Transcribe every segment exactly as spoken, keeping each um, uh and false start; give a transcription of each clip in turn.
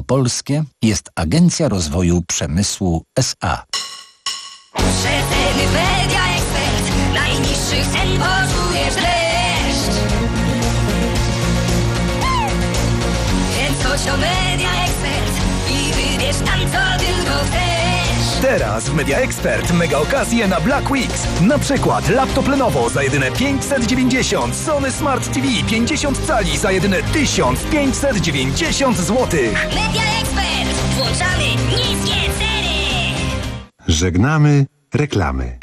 Wielkopolskie jest Agencja Rozwoju Przemysłu S A. Rzetelny Media Ekspert, najniższych cen poczujesz dreszcz. Więc chodź do Media Ekspert i wybierz tam, co tylko chcesz. Teraz w Media Expert mega okazje na Black Weeks. Na przykład laptop Lenovo za jedyne pięćset dziewięćdziesiąt, Sony Smart T V pięćdziesiąt cali za jedyne tysiąc pięćset dziewięćdziesiąt złotych. Media Expert, włączamy niskie ceny. Żegnamy reklamy.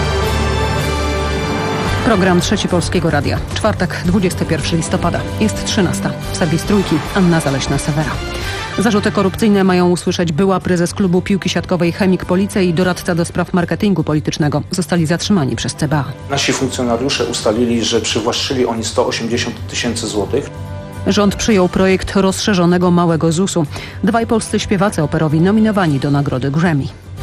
Program Trzeci Polskiego Radia. Czwartek, dwudziestego pierwszego listopada. Jest trzynasta. Serwis Trójki. Anna Zaleśna-Sewera. Zarzuty korupcyjne mają usłyszeć była prezes klubu piłki siatkowej Chemik Police i doradca do spraw marketingu politycznego. Zostali zatrzymani przez C B A. Nasi funkcjonariusze ustalili, że przywłaszczyli oni sto osiemdziesiąt tysięcy złotych. Rząd przyjął projekt rozszerzonego małego zusu. Dwaj polscy śpiewacy operowi nominowani do nagrody Grammy.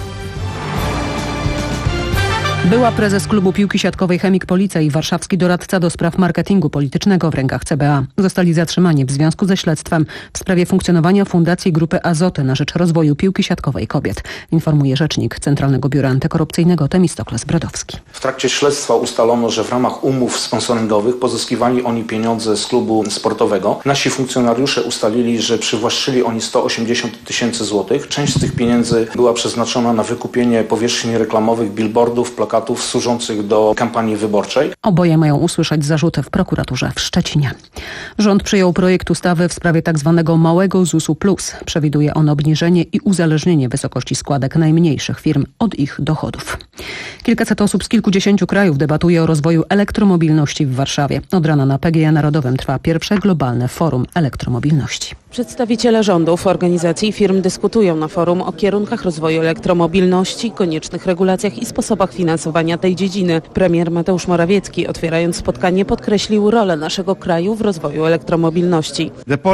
Była prezes klubu piłki siatkowej Chemik Police i warszawski doradca do spraw marketingu politycznego w rękach C B A. Zostali zatrzymani w związku ze śledztwem w sprawie funkcjonowania Fundacji Grupy Azoty na rzecz rozwoju piłki siatkowej kobiet, informuje rzecznik Centralnego Biura Antykorupcyjnego Temistokles Brodowski. W trakcie śledztwa ustalono, że w ramach umów sponsoringowych pozyskiwali oni pieniądze z klubu sportowego. Nasi funkcjonariusze ustalili, że przywłaszczyli oni sto osiemdziesiąt tysięcy złotych. Część z tych pieniędzy była przeznaczona na wykupienie powierzchni reklamowych, billboardów, plakatów służących do kampanii wyborczej. Oboje mają usłyszeć zarzuty w prokuraturze w Szczecinie. Rząd przyjął projekt ustawy w sprawie tzw. małego zusu plus. Przewiduje on obniżenie i uzależnienie wysokości składek najmniejszych firm od ich dochodów. Kilkaset osób z kilkudziesięciu krajów debatuje o rozwoju elektromobilności w Warszawie. Od rana na P G E Narodowym trwa pierwsze globalne forum elektromobilności. Przedstawiciele rządów, organizacji i firm dyskutują na forum o kierunkach rozwoju elektromobilności, koniecznych regulacjach i sposobach finansowania tej dziedziny. Premier Mateusz Morawiecki, otwierając spotkanie, podkreślił rolę naszego kraju w rozwoju elektromobilności.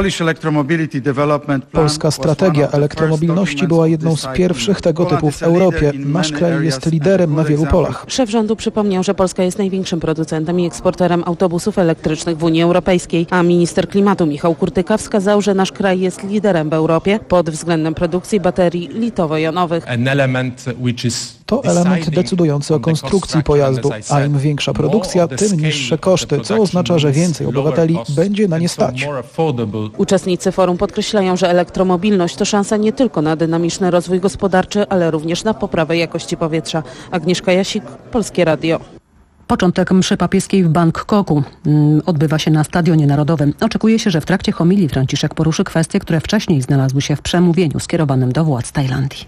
Polska strategia elektromobilności była jedną z pierwszych tego typu w Europie. Nasz kraj jest liderem na wielu polach. Szef rządu przypomniał, że Polska jest największym producentem i eksporterem autobusów elektrycznych w Unii Europejskiej, a minister klimatu Michał Kurtyka wskazał, że nasz kraj jest liderem w Europie pod względem produkcji baterii litowo-jonowych. To element decydujący o konstrukcji pojazdu, a im większa produkcja, tym niższe koszty, co oznacza, że więcej obywateli będzie na nie stać. Uczestnicy forum podkreślają, że elektromobilność to szansa nie tylko na dynamiczny rozwój gospodarczy, ale również na poprawę jakości powietrza. Agnieszka Jasik, Polskie Radio. Początek mszy papieskiej w Bangkoku odbywa się na Stadionie Narodowym. Oczekuje się, że w trakcie homilii Franciszek poruszy kwestie, które wcześniej znalazły się w przemówieniu skierowanym do władz Tajlandii.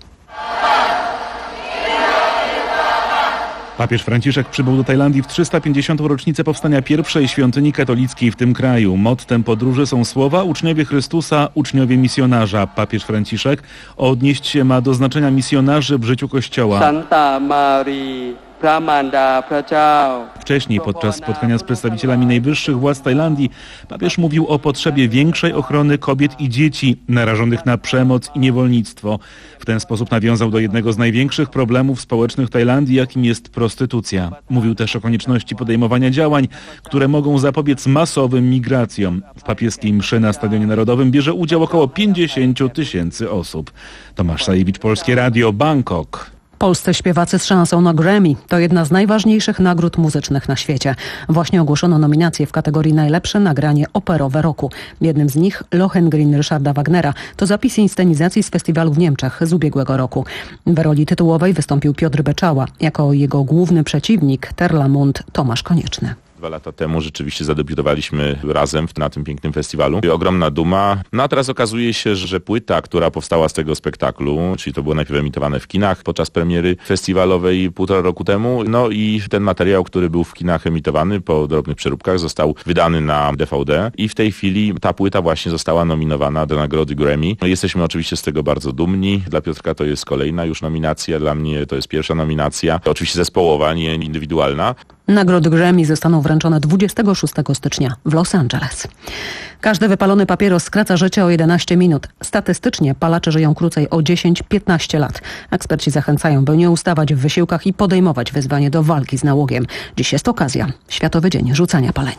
Papież Franciszek przybył do Tajlandii w trzysta pięćdziesiątą rocznicę powstania pierwszej świątyni katolickiej w tym kraju. Mottem podróży są słowa uczniowie Chrystusa, uczniowie misjonarza. Papież Franciszek odnieść się ma do znaczenia misjonarzy w życiu Kościoła. Santa Marii. Wcześniej podczas spotkania z przedstawicielami najwyższych władz Tajlandii papież mówił o potrzebie większej ochrony kobiet i dzieci narażonych na przemoc i niewolnictwo. W ten sposób nawiązał do jednego z największych problemów społecznych Tajlandii, jakim jest prostytucja. Mówił też o konieczności podejmowania działań, które mogą zapobiec masowym migracjom. W papieskiej mszy na Stadionie Narodowym bierze udział około pięćdziesiąt tysięcy osób. Tomasz Sajewicz, Polskie Radio, Bangkok. Polscy śpiewacy z szansą na Grammy to jedna z najważniejszych nagród muzycznych na świecie. Właśnie ogłoszono nominacje w kategorii najlepsze nagranie operowe roku. Jednym z nich Lohengrin Ryszarda Wagnera. To zapis inscenizacji z festiwalu w Niemczech z ubiegłego roku. W roli tytułowej wystąpił Piotr Beczała. Jako jego główny przeciwnik Terlamont Tomasz Konieczny. Dwa lata temu rzeczywiście zadebiutowaliśmy razem na tym pięknym festiwalu. Ogromna duma. No a teraz okazuje się, że płyta, która powstała z tego spektaklu, czyli to było najpierw emitowane w kinach podczas premiery festiwalowej półtora roku temu, no i ten materiał, który był w kinach emitowany po drobnych przeróbkach, został wydany na D V D i w tej chwili ta płyta właśnie została nominowana do nagrody Grammy. No jesteśmy oczywiście z tego bardzo dumni. Dla Piotrka to jest kolejna już nominacja, dla mnie to jest pierwsza nominacja. Oczywiście zespołowa, nie indywidualna. Nagrody Grammy zostaną wręczone dwudziestego szóstego stycznia w Los Angeles. Każdy wypalony papieros skraca życie o jedenaście minut. Statystycznie palacze żyją krócej o dziesięć do piętnastu lat. Eksperci zachęcają, by nie ustawać w wysiłkach i podejmować wyzwanie do walki z nałogiem. Dziś jest okazja. Światowy Dzień Rzucania Palenia.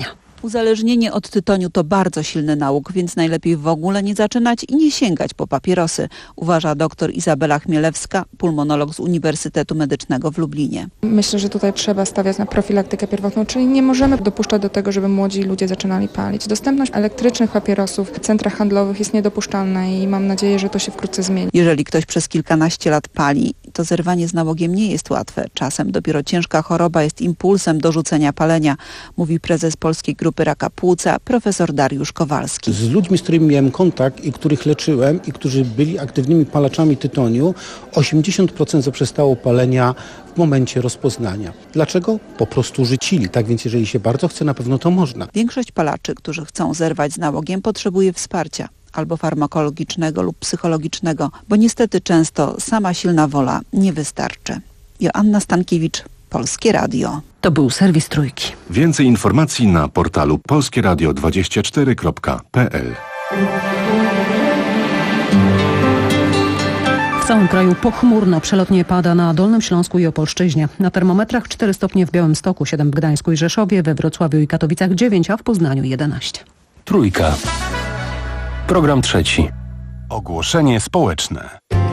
Uzależnienie od tytoniu to bardzo silny nałóg, więc najlepiej w ogóle nie zaczynać i nie sięgać po papierosy, uważa dr Izabela Chmielewska, pulmonolog z Uniwersytetu Medycznego w Lublinie. Myślę, że tutaj trzeba stawiać na profilaktykę pierwotną, czyli nie możemy dopuszczać do tego, żeby młodzi ludzie zaczynali palić. Dostępność elektrycznych papierosów w centrach handlowych jest niedopuszczalna i mam nadzieję, że to się wkrótce zmieni. Jeżeli ktoś przez kilkanaście lat pali, to zerwanie z nałogiem nie jest łatwe. Czasem dopiero ciężka choroba jest impulsem do rzucenia palenia, mówi prezes Polskiej Grupy Raka Płuca, profesor Dariusz Kowalski. Z ludźmi, z którymi miałem kontakt i których leczyłem i którzy byli aktywnymi palaczami tytoniu, osiemdziesiąt procent zaprzestało palenia w momencie rozpoznania. Dlaczego? Po prostu życili. Tak więc jeżeli się bardzo chce, na pewno to można. Większość palaczy, którzy chcą zerwać z nałogiem, potrzebuje wsparcia. Albo farmakologicznego lub psychologicznego, bo niestety często sama silna wola nie wystarczy. Joanna Stankiewicz, Polskie Radio. To był serwis Trójki. Więcej informacji na portalu polskie radio dwadzieścia cztery kropka p l. W całym kraju pochmurno, przelotnie pada na Dolnym Śląsku i Opolszczyźnie. Na termometrach cztery stopnie w Białymstoku, siedem w Gdańsku i Rzeszowie, we Wrocławiu i Katowicach dziewięć, a w Poznaniu jedenaście. Trójka. Program trzeci. Ogłoszenie społeczne.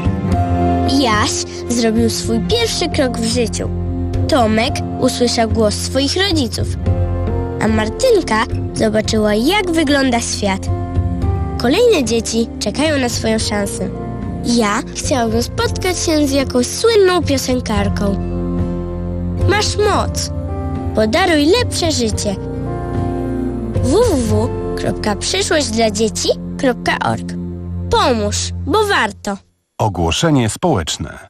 Jaś zrobił swój pierwszy krok w życiu. Tomek usłyszał głos swoich rodziców, a Martynka zobaczyła, jak wygląda świat. Kolejne dzieci czekają na swoją szansę. Ja chciałabym spotkać się z jakąś słynną piosenkarką. Masz moc. Podaruj lepsze życie. w w w kropka przyszłość dla dzieci kropka org. Pomóż, bo warto. Ogłoszenie społeczne.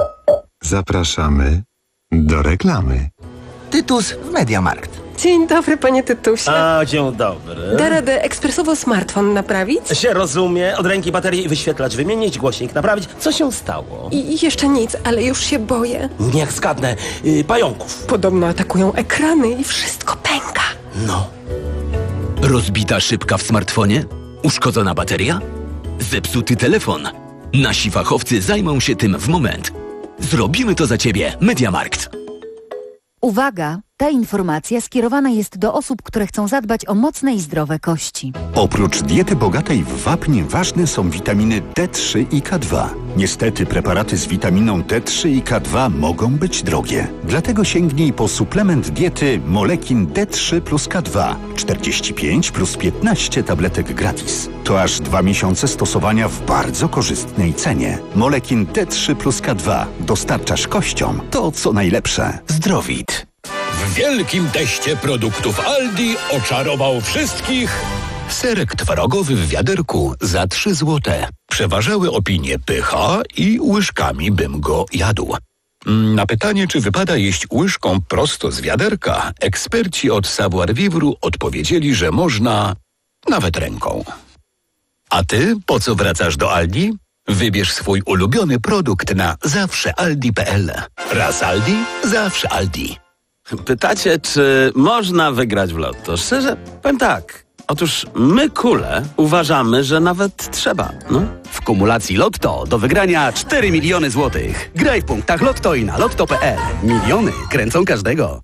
Zapraszamy do reklamy. Tytus w Mediamarkt. Dzień dobry, panie Tytusie. A, dzień dobry. Da radę ekspresowo smartfon naprawić? Się rozumie. Od ręki baterię i wyświetlacz wymienić, głośnik naprawić. Co się stało? I jeszcze nic, ale już się boję. Niech zgadnę. Yy, pająków. Podobno atakują ekrany i wszystko pęka. No. Rozbita szybka w smartfonie? Uszkodzona bateria? Zepsuty telefon? Nasi fachowcy zajmą się tym w moment. Zrobimy to za ciebie. Mediamarkt. Uwaga! Ta informacja skierowana jest do osób, które chcą zadbać o mocne i zdrowe kości. Oprócz diety bogatej w wapń ważne są witaminy D trzy i K dwa. Niestety preparaty z witaminą D trzy i K dwa mogą być drogie. Dlatego sięgnij po suplement diety Molekin D trzy plus K dwa. czterdzieści pięć plus piętnaście tabletek gratis. To aż dwa miesiące stosowania w bardzo korzystnej cenie. Molekin D trzy plus K dwa. Dostarczasz kościom to, co najlepsze. Zdrowit. W wielkim teście produktów Aldi oczarował wszystkich serek twarogowy w wiaderku za trzy złote. Przeważały opinie pycha i łyżkami bym go jadł. Na pytanie, czy wypada jeść łyżką prosto z wiaderka, eksperci od Savoir Vivre odpowiedzieli, że można nawet ręką. A ty po co wracasz do Aldi? Wybierz swój ulubiony produkt na zawsze aldi kropka p l. Raz Aldi, zawsze Aldi. Pytacie, czy można wygrać w lotto? Szczerze, powiem tak. Otóż my, kule, uważamy, że nawet trzeba. No? W kumulacji Lotto do wygrania cztery miliony złotych. Graj w punktach Lotto i na lotto kropka p l. Miliony kręcą każdego.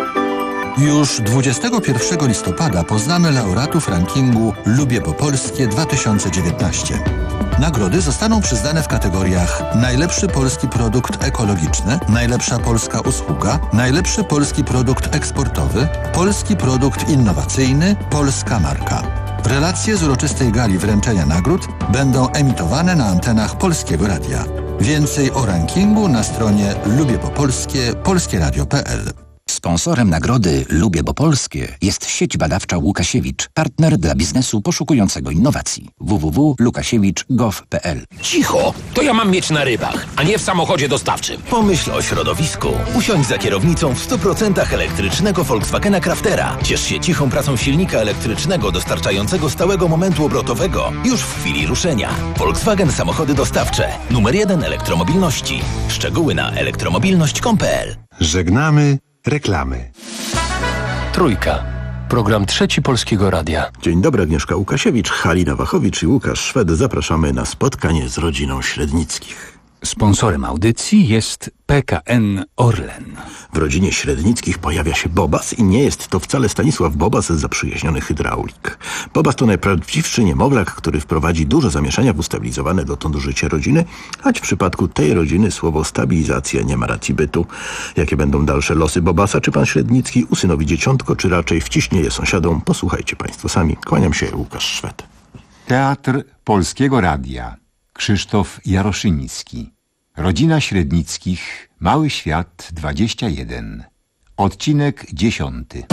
Już dwudziestego pierwszego listopada poznamy laureatów rankingu Lubię po Polskie dwa tysiące dziewiętnaście. Nagrody zostaną przyznane w kategoriach najlepszy polski produkt ekologiczny, najlepsza polska usługa, najlepszy polski produkt eksportowy, polski produkt innowacyjny, polska marka. Relacje z uroczystej gali wręczenia nagród będą emitowane na antenach Polskiego Radia. Więcej o rankingu na stronie lubię po polskie polskie radio kropka p l. Sponsorem nagrody Lubię bo Polskie jest sieć badawcza Łukasiewicz, partner dla biznesu poszukującego innowacji. w w w kropka łukasiewicz kropka gov kropka p l. Cicho! To ja mam mieć na rybach, a nie w samochodzie dostawczym. Pomyśl o środowisku. Usiądź za kierownicą w stu procentach elektrycznego Volkswagena Craftera. Ciesz się cichą pracą silnika elektrycznego dostarczającego stałego momentu obrotowego już w chwili ruszenia. Volkswagen Samochody Dostawcze. Numer jeden elektromobilności. Szczegóły na elektromobilność kropka com kropka p l. Żegnamy reklamy. Trójka. Program trzeci Polskiego Radia. Dzień dobry, Agnieszka Łukasiewicz, Halina Wachowicz i Łukasz Szwed. Zapraszamy na spotkanie z rodziną Średnickich. Sponsorem audycji jest P K N Orlen. W rodzinie Średnickich pojawia się Bobas i nie jest to wcale Stanisław Bobas, zaprzyjaźniony hydraulik. Bobas to najprawdziwszy niemowlak, który wprowadzi dużo zamieszania w ustabilizowane dotąd życie rodziny, choć w przypadku tej rodziny słowo stabilizacja nie ma racji bytu. Jakie będą dalsze losy Bobasa? Czy pan Średnicki usynowi dzieciątko, czy raczej wciśnie je sąsiadom? Posłuchajcie państwo sami. Kłaniam się, Łukasz Szwed. Teatr Polskiego Radia. Krzysztof Jaroszyński. Rodzina Średnickich. Mały Świat dwadzieścia jeden. Odcinek dziesiąty.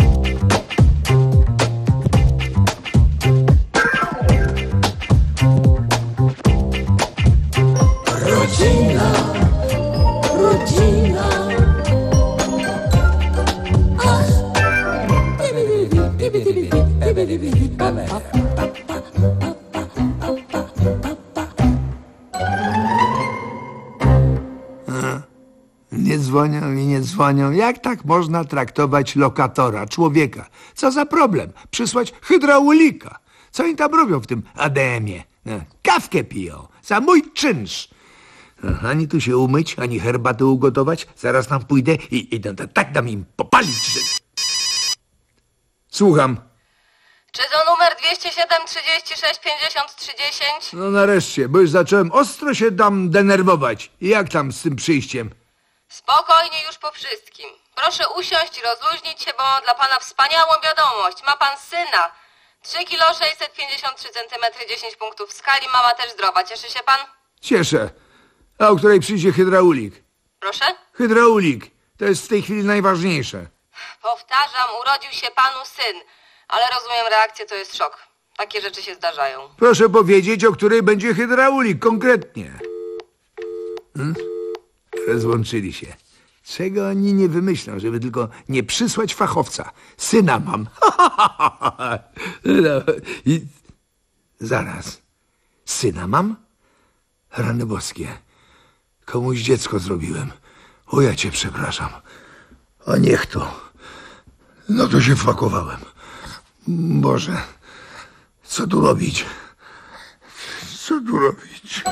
Rodzina, rodzina. Ach. Nie dzwonią i nie dzwonią. Jak tak można traktować lokatora, człowieka? Co za problem? Przysłać hydraulika. Co oni tam robią w tym A D M-ie? No, kawkę piją. Za mój czynsz. No, ani tu się umyć, ani herbatę ugotować. Zaraz tam pójdę i, i tak dam im popalić. Że... Słucham. Czy to numer dwieście siedem trzydzieści sześć pięćdziesiąt trzy dziesięć? No nareszcie, bo już zacząłem ostro się tam denerwować. I jak tam z tym przyjściem? Spokojnie już po wszystkim. Proszę usiąść i rozluźnić się, bo mam dla pana wspaniałą wiadomość. Ma pan syna. trzy kilo sześćset pięćdziesiąt trzy centymetry, dziesięć punktów w skali. Mama też zdrowa. Cieszy się pan? Cieszę. A o której przyjdzie hydraulik? Proszę? Hydraulik. To jest w tej chwili najważniejsze. Powtarzam, urodził się panu syn. Ale rozumiem, reakcję to jest szok. Takie rzeczy się zdarzają. Proszę powiedzieć, o której będzie hydraulik konkretnie. Hmm? Rozłączyli się. Czego oni nie wymyślą, żeby tylko nie przysłać fachowca. Syna mam. No, i... Zaraz. Syna mam? Rany boskie. Komuś dziecko zrobiłem. O, ja cię przepraszam. A niech to. No to się wpakowałem. Boże, co tu robić? Co tu robić?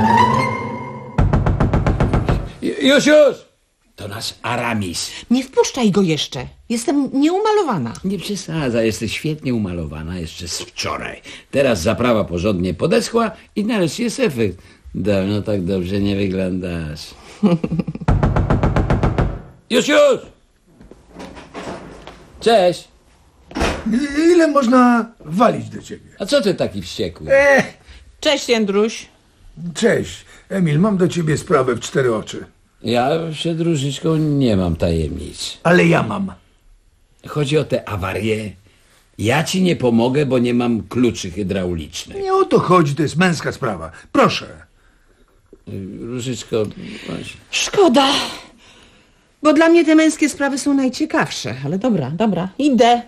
Już, już! To nasz Aramis. Nie wpuszczaj go jeszcze. Jestem nieumalowana. Nie przesadza, jesteś świetnie umalowana jeszcze z wczoraj. Teraz zaprawa porządnie podeschła i nareszcie jest efekt. Dawno tak dobrze nie wyglądasz. Już, już! Cześć! Ile można walić do ciebie? A co ty taki wściekły? Ech. Cześć, Jędruś. Cześć. Emil, mam do ciebie sprawę w cztery oczy. Ja przed Różyczką nie mam tajemnic. Ale ja mam. Chodzi o te awarie. Ja ci nie pomogę, bo nie mam kluczy hydraulicznych. Nie o to chodzi, to jest męska sprawa. Proszę. Różyczko... Szkoda. Bo dla mnie te męskie sprawy są najciekawsze. Ale dobra, dobra, idę.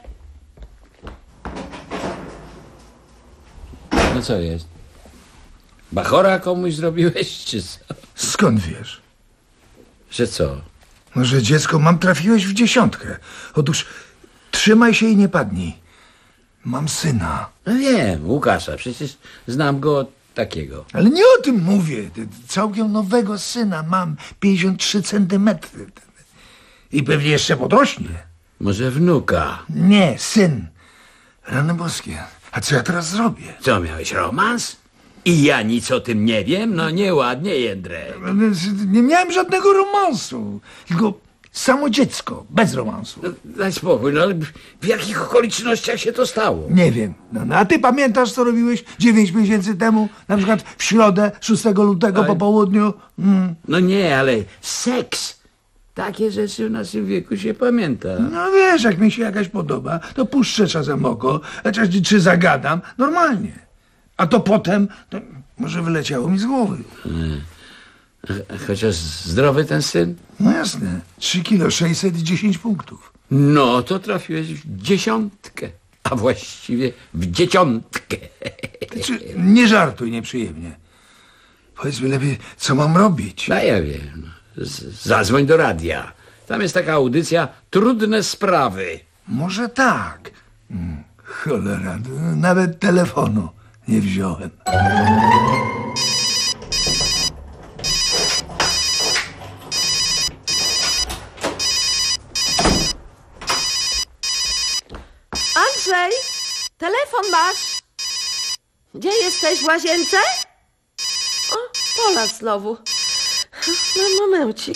No co jest? Bachora komuś zrobiłeś, czy co? Skąd wiesz? Że co? No, że dziecko mam, trafiłeś w dziesiątkę. Otóż trzymaj się i nie padnij. Mam syna. No wiem, Łukasza, przecież znam go takiego. Ale nie o tym mówię. Całkiem nowego syna mam. pięćdziesiąt trzy centymetry. I pewnie jeszcze podrośnie. Może wnuka? Nie, syn. Rany boskie. A co ja teraz zrobię? Co, miałeś romans? I ja nic o tym nie wiem? No nieładnie, Jędrek. Nie miałem żadnego romansu. Tylko samo dziecko, bez romansu. No, daj spokój, no ale w jakich okolicznościach się to stało? Nie wiem. No, no a ty pamiętasz, co robiłeś dziewięć miesięcy temu? Na przykład w środę, szóstego lutego ale... po południu? Mm. No nie, ale seks. Takie rzeczy w naszym wieku się pamięta. No wiesz, jak mi się jakaś podoba, to puszczę czasem oko, czy, czy zagadam, normalnie. A to potem, to może wyleciało mi z głowy. Hmm. Chociaż zdrowy ten syn? No jasne. trzy kilo sześćset i dziesięć punktów. No to trafiłeś w dziesiątkę. A właściwie w dzieciątkę. Znaczy, nie żartuj nieprzyjemnie. Powiedz mi lepiej, co mam robić. No ja wiem. Z- zadzwoń do radia. Tam jest taka audycja Trudne Sprawy. Może tak. Hmm, cholera, nawet telefonu nie wziąłem. Jesteś w łazience? O, Pola znowu. No, momencik.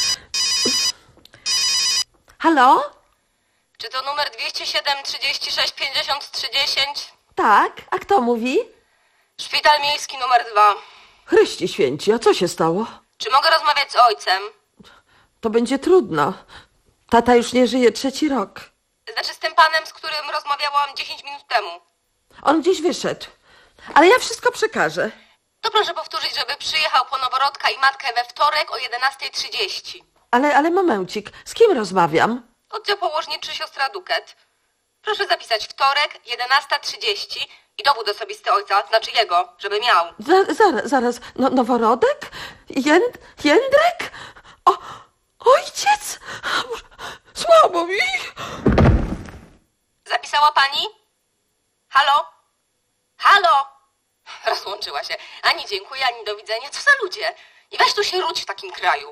Halo? Czy to numer dwieście siedem trzydzieści sześć pięćdziesiąt trzy dziesięć? Tak, a kto mówi? Szpital miejski numer dwa. Chryści święci, a co się stało? Czy mogę rozmawiać z ojcem? To będzie trudno. Tata już nie żyje trzeci rok. Znaczy z tym panem, z którym rozmawiałam dziesięć minut temu. On gdzieś wyszedł. Ale ja wszystko przekażę. To proszę powtórzyć, żeby przyjechał po noworodka i matkę we wtorek o jedenasta trzydzieści. Ale, ale momencik, z kim rozmawiam? Oddział położniczy siostra Duket. Proszę zapisać wtorek, jedenasta trzydzieści i dowód osobisty ojca, znaczy jego, żeby miał. Za, zaraz, zaraz. No, noworodek? Jęd, Jędrek? O, ojciec? Słabo mi. Zapisała pani? Halo? Halo? Rozłączyła się. Ani dziękuję, ani do widzenia. Co za ludzie? I weź tu się rudź w takim kraju.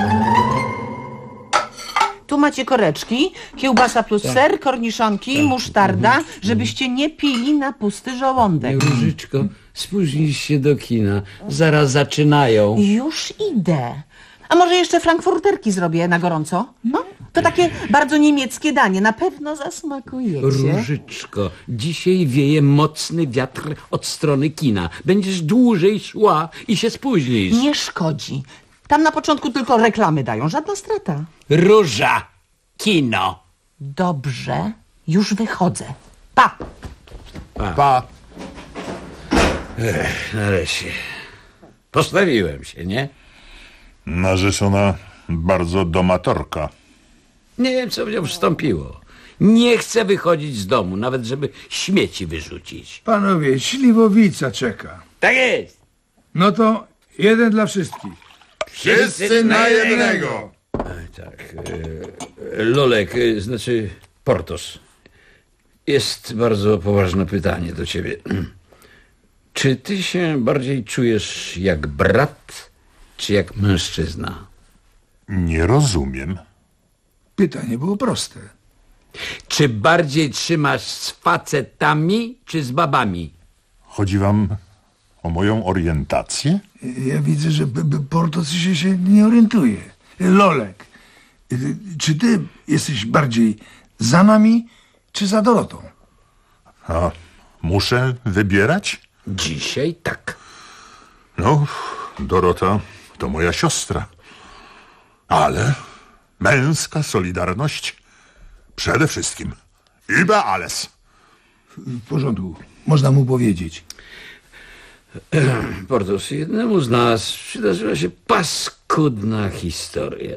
Tu macie koreczki, kiełbasa plus ser, korniszonki, musztarda, żebyście nie pili na pusty żołądek. Różyczko, spóźnisz się do kina. Zaraz zaczynają. Już idę. A może jeszcze frankfurterki zrobię na gorąco? No? To takie bardzo niemieckie danie. Na pewno zasmakujecie. Różyczko, dzisiaj wieje mocny wiatr od strony kina. Będziesz dłużej szła i się spóźnisz. Nie szkodzi. Tam na początku tylko reklamy dają. Żadna strata. Róża, kino. Dobrze, już wychodzę. Pa! Pa. pa. Ech, nareszcie. Postawiłem się, nie? Narzeczona bardzo domatorka. Nie wiem, co w nią wstąpiło. Nie chcę wychodzić z domu, nawet żeby śmieci wyrzucić. Panowie, śliwowica czeka. Tak jest. No to jeden dla wszystkich. Wszyscy na jednego. Tak. E, Lolek, e, znaczy Portos. Jest bardzo poważne pytanie do ciebie. Czy ty się bardziej czujesz jak brat, czy jak mężczyzna? Nie rozumiem. Pytanie było proste. Czy bardziej trzymasz z facetami, czy z babami? Chodzi wam o moją orientację? Ja widzę, że b- b- Portos się, się nie orientuje. Lolek, y, czy ty jesteś bardziej za nami, czy za Dorotą? A muszę wybierać? Dzisiaj tak. No, Dorota to moja siostra. Ale męska solidarność przede wszystkim. Über alles. W porządku, można mu powiedzieć. Portos, jednemu z nas przydarzyła się paskudna historia.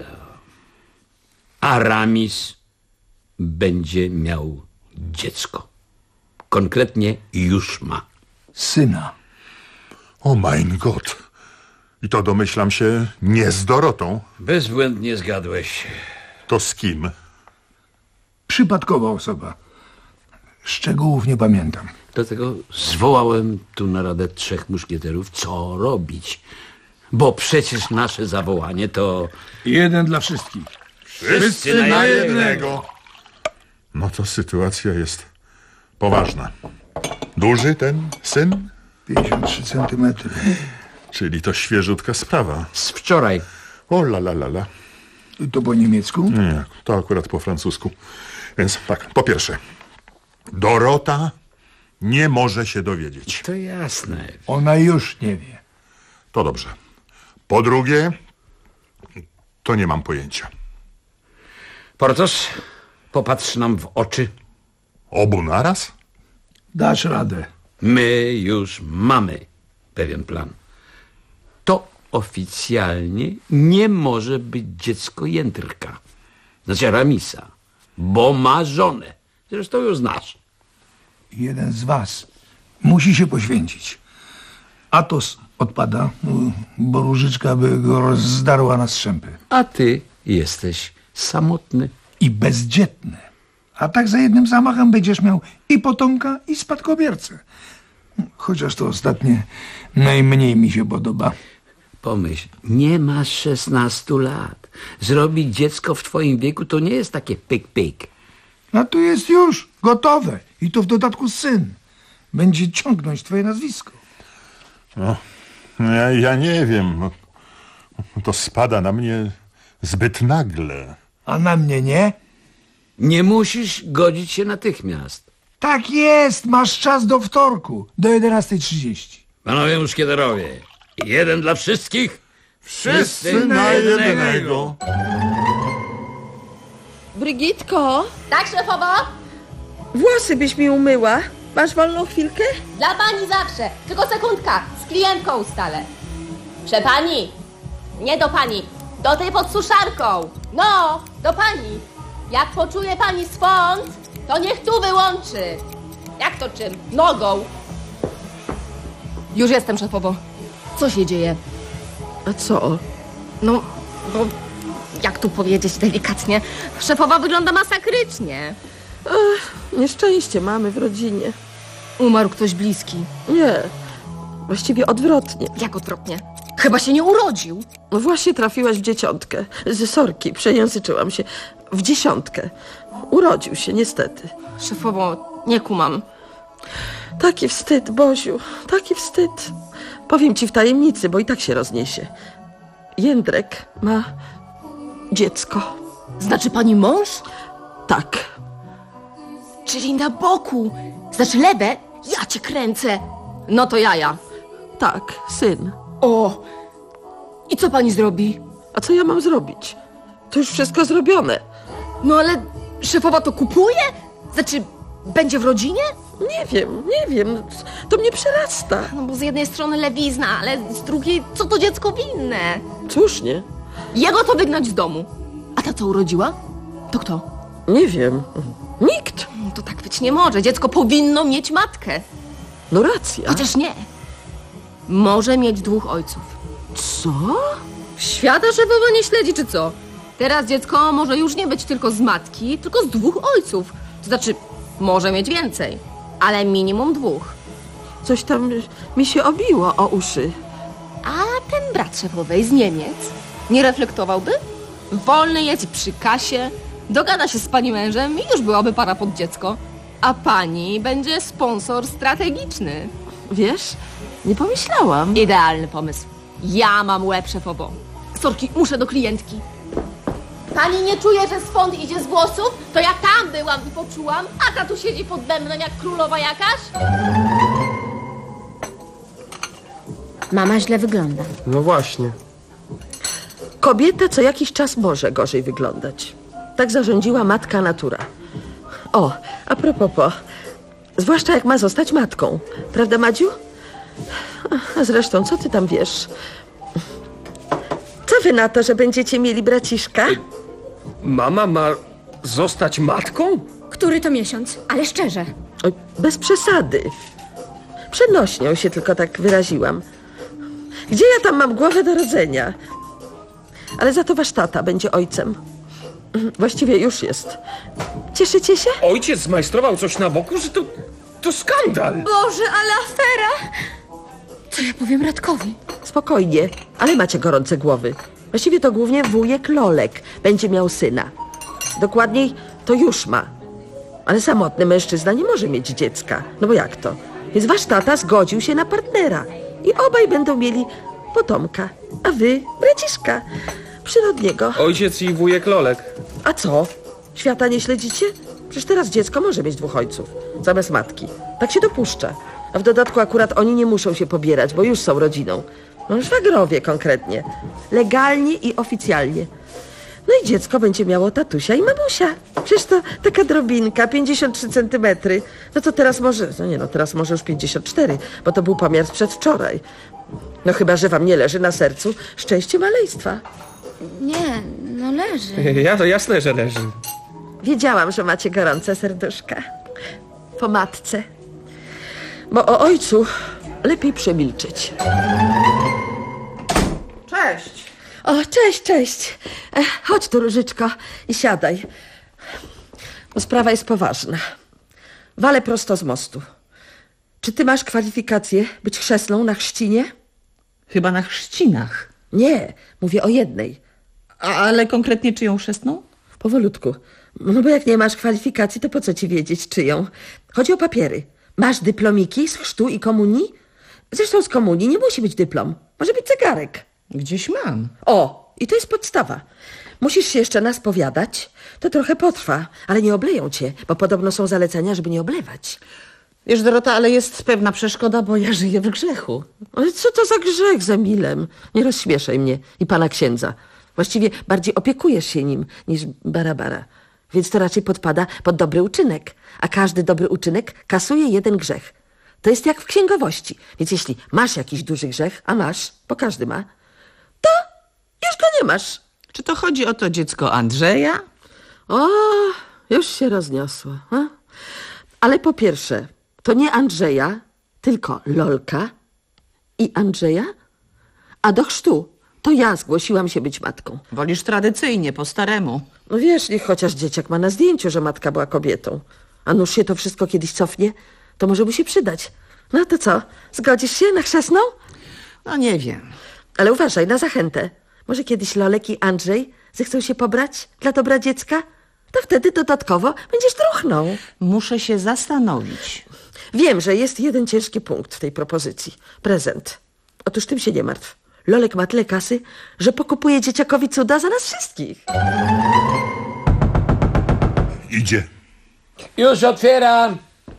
Aramis będzie miał dziecko. Konkretnie już ma. Syna. O mein Gott. I to domyślam się nie z Dorotą. Bezbłędnie zgadłeś. To z kim? Przypadkowa osoba. Szczegółów nie pamiętam. Dlatego zwołałem tu na radę trzech muszkieterów. Co robić? Bo przecież nasze zawołanie to... Jeden dla wszystkich. Wszyscy na, na jednego. No to sytuacja jest poważna. Duży ten syn? pięćdziesiąt trzy centymetry. Czyli to świeżutka sprawa. Z wczoraj. O la la la la. To po niemiecku? Nie, to akurat po francusku. Więc tak, po pierwsze, Dorota nie może się dowiedzieć. To jasne. Ona już nie wie. To dobrze. Po drugie, to nie mam pojęcia. Portos, popatrz nam w oczy. Obu naraz? Dasz radę. My już mamy pewien plan. To oficjalnie nie może być dziecko Jędrka, znaczy Aramisa, bo ma żonę. Zresztą już znasz. Jeden z was musi się poświęcić. Atos odpada, bo Różyczka by go rozdarła na strzępy. A ty jesteś samotny. I bezdzietny. A tak za jednym zamachem będziesz miał i potomka, i spadkobiercę. Chociaż to ostatnie najmniej mi się podoba. Pomyśl, nie masz szesnastu lat. Zrobić dziecko w twoim wieku to nie jest takie pyk-pyk. A tu jest już gotowe. I to w dodatku syn. Będzie ciągnąć twoje nazwisko. No, ja, ja nie wiem. No, to spada na mnie zbyt nagle. A na mnie nie? Nie musisz godzić się natychmiast. Tak jest, masz czas do wtorku, do jedenastej trzydzieści. Panowie muszkieterowie, jeden dla wszystkich, wszyscy na jednego. Brygitko, Tak, szefowo? włosy byś mi umyła. Masz wolną chwilkę? Dla pani zawsze. Tylko sekundka. Z klientką ustalę. Prze pani. Nie do pani. Do tej pod suszarką. No, do pani. Jak poczuje pani swąd, to niech tu wyłączy. Jak to czym? Nogą. Już jestem, szefowo. Co się dzieje? A co? No, bo jak tu powiedzieć delikatnie, szefowa wygląda masakrycznie. Ach, nieszczęście mamy w rodzinie. Umarł ktoś bliski. Nie, właściwie odwrotnie. Jak odwrotnie? Chyba się nie urodził. No właśnie trafiłaś w dzieciątkę. Z sorki, przejęzyczyłam się. W dziesiątkę. Urodził się, niestety. Szefowo, nie kumam. Taki wstyd, Boziu, taki wstyd. Powiem ci w tajemnicy, bo i tak się rozniesie. Jędrek ma dziecko. Znaczy pani mąż? Tak. Czyli na boku. Znaczy lewę? Ja cię kręcę. No to jaja. Tak, syn. O! I co pani zrobi? A co ja mam zrobić? To już wszystko zrobione. No ale szefowa to kupuje? Znaczy, będzie w rodzinie? Nie wiem, nie wiem. To mnie przerasta. No bo z jednej strony lewizna, ale z drugiej, co to dziecko winne? Słusznie. Jego to wygnać z domu. A ta, co urodziła? To kto? Nie wiem. Nikt. No to tak być nie może. Dziecko powinno mieć matkę. No racja. Chociaż nie. Może mieć dwóch ojców. Co? Świata szefowa nie śledzi, czy co? Teraz dziecko może już nie być tylko z matki, tylko z dwóch ojców. To znaczy, może mieć więcej, ale minimum dwóch. Coś tam mi się obiło o uszy. A ten brat szefowej z Niemiec nie reflektowałby? Wolny jest przy kasie, dogada się z pani mężem i już byłaby para pod dziecko. A pani będzie sponsor strategiczny. Wiesz, nie pomyślałam. Idealny pomysł. Ja mam łeb szefowo. Sorki, muszę do klientki. Pani nie czuje, że swąd idzie z włosów? To ja tam byłam i poczułam, a ta tu siedzi pod bębnem jak królowa jakaś. Mama źle wygląda. No właśnie. Kobieta co jakiś czas może gorzej wyglądać. Tak zarządziła matka natura. O, a propos, po, zwłaszcza jak ma zostać matką. Prawda, Madziu? A zresztą, co ty tam wiesz? Co wy na to, że będziecie mieli braciszka? Mama ma zostać matką? Który to miesiąc? Ale szczerze. Oj, bez przesady. Przenośnią się tylko tak wyraziłam. Gdzie ja tam mam głowę do rodzenia? Ale za to wasz tata będzie ojcem. Właściwie już jest. Cieszycie się? Ojciec zmajstrował coś na boku, że to, to skandal. Boże, ale afera! Co ja powiem Radkowi? Spokojnie, ale macie gorące głowy. Właściwie to głównie wujek Lolek będzie miał syna. Dokładniej to już ma. Ale samotny mężczyzna nie może mieć dziecka. No bo jak to? Więc wasz tata zgodził się na partnera. I obaj będą mieli potomka. A wy braciszka. Przyrodniego. Ojciec i wujek Lolek. A co? Świata nie śledzicie? Przecież teraz dziecko może mieć dwóch ojców. Zamiast matki. Tak się dopuszcza. A w dodatku akurat oni nie muszą się pobierać, bo już są rodziną. No szwagrowie konkretnie. Legalnie i oficjalnie. No i dziecko będzie miało tatusia i mamusia. Przecież to taka drobinka, pięćdziesiąt trzy centymetry. No to teraz może, no nie no, teraz może już pięćdziesiąt cztery, bo to był pomiar z przedwczoraj. No chyba, że wam nie leży na sercu szczęście maleństwa. Nie, no leży. Ja to jasne, że leży. Wiedziałam, że macie gorące serduszka. Po matce. Bo o ojcu lepiej przemilczeć. Cześć. O, cześć, cześć. E, chodź tu, Różyczko, i siadaj. Bo sprawa jest poważna. Walę prosto z mostu. Czy ty masz kwalifikacje być chrzestną na chrzcinie? Chyba na chrzcinach. Nie, mówię o jednej. A, ale konkretnie czyją chrzestną? Powolutku. No bo jak nie masz kwalifikacji, to po co ci wiedzieć czyją? Chodzi o papiery. Masz dyplomiki z chrztu i komunii? Zresztą z komunii nie musi być dyplom. Może być zegarek. Gdzieś mam. O, i to jest podstawa. Musisz się jeszcze naspowiadać. To trochę potrwa, ale nie obleją cię, bo podobno są zalecenia, żeby nie oblewać. Wiesz, Dorota, ale jest pewna przeszkoda, bo ja żyję w grzechu. Ale co to za grzech z Emilem? Nie rozśmieszaj mnie i pana księdza. Właściwie bardziej opiekujesz się nim niż Barabara. Więc to raczej podpada pod dobry uczynek. A każdy dobry uczynek kasuje jeden grzech. To jest jak w księgowości. Więc jeśli masz jakiś duży grzech, a masz, bo każdy ma, to już go nie masz. Czy to chodzi o to dziecko Andrzeja? O, już się rozniosło. A? Ale po pierwsze, to nie Andrzeja, tylko Lolka i Andrzeja. A do chrztu to ja zgłosiłam się być matką. Wolisz tradycyjnie, po staremu. No wiesz, niech chociaż dzieciak ma na zdjęciu, że matka była kobietą. A nuż się to wszystko kiedyś cofnie, to może mu się przydać. No to co, zgodzisz się na chrzestną? No nie wiem. Ale uważaj na zachętę. Może kiedyś Lolek i Andrzej zechcą się pobrać dla dobra dziecka? To wtedy dodatkowo będziesz druchną. Muszę się zastanowić. Wiem, że jest jeden ciężki punkt w tej propozycji. Prezent. Otóż tym się nie martw. Lolek ma tyle kasy, że pokupuje dzieciakowi cuda za nas wszystkich. Idzie. Już otwieram.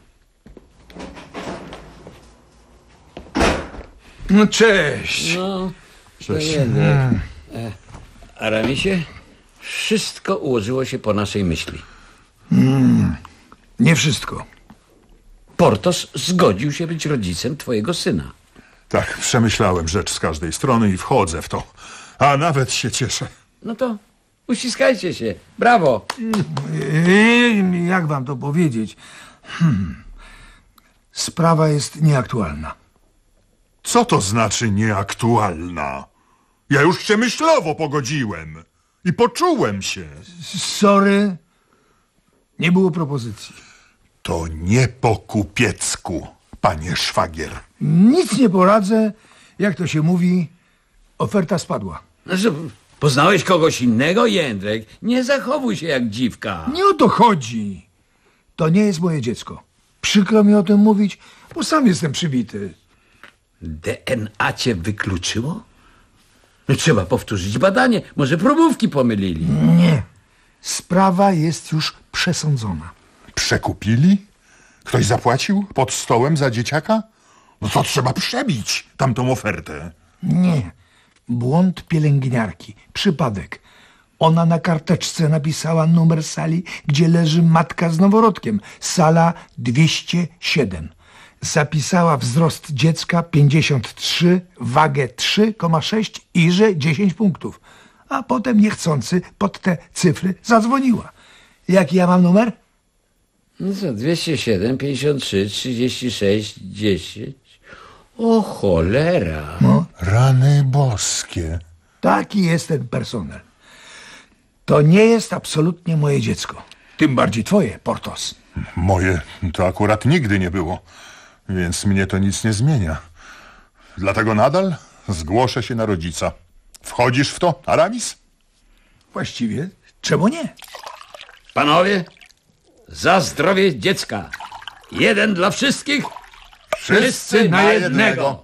No cześć. No, Cześć. Hmm. Aramisie, wszystko ułożyło się po naszej myśli. Mm, nie wszystko. Portos zgodził się być rodzicem twojego syna. Tak, przemyślałem rzecz z każdej strony i wchodzę w to. A nawet się cieszę. No to uściskajcie się. Brawo. Yy, jak wam to powiedzieć? Hmm. Sprawa jest nieaktualna. Co to znaczy nieaktualna? Ja już się myślowo pogodziłem i poczułem się. Sorry, nie było propozycji. To nie po kupiecku, panie szwagier. Nic nie poradzę, jak to się mówi, oferta spadła. Znaczy, poznałeś kogoś innego, Jędrek? Nie zachowuj się jak dziwka. Nie o to chodzi. To nie jest moje dziecko. Przykro mi o tym mówić, bo sam jestem przybity. D N A cię wykluczyło? No, trzeba powtórzyć badanie. Może próbówki pomylili. Nie. Sprawa jest już przesądzona. Przekupili? Ktoś zapłacił pod stołem za dzieciaka? No to trzeba przebić tamtą ofertę. Nie. Błąd pielęgniarki. Przypadek. Ona na karteczce napisała numer sali, gdzie leży matka z noworodkiem. Sala dwieście siedem. Zapisała wzrost dziecka pięćdziesiąt trzy, wagę trzy przecinek sześć i że dziesięć punktów. A potem niechcący pod te cyfry zadzwoniła. Jaki ja mam numer? No co, dwieście siedem, pięćdziesiąt trzy, trzydzieści sześć, dziesięć. O cholera. No. Rany boskie. Taki jest ten personel. To nie jest absolutnie moje dziecko. Tym bardziej twoje, Portos. Moje to akurat nigdy nie było, więc mnie to nic nie zmienia. Dlatego nadal zgłoszę się na rodzica. Wchodzisz w to, Aramis? Właściwie, czemu nie? Panowie, za zdrowie dziecka. Jeden dla wszystkich, wszyscy na jednego.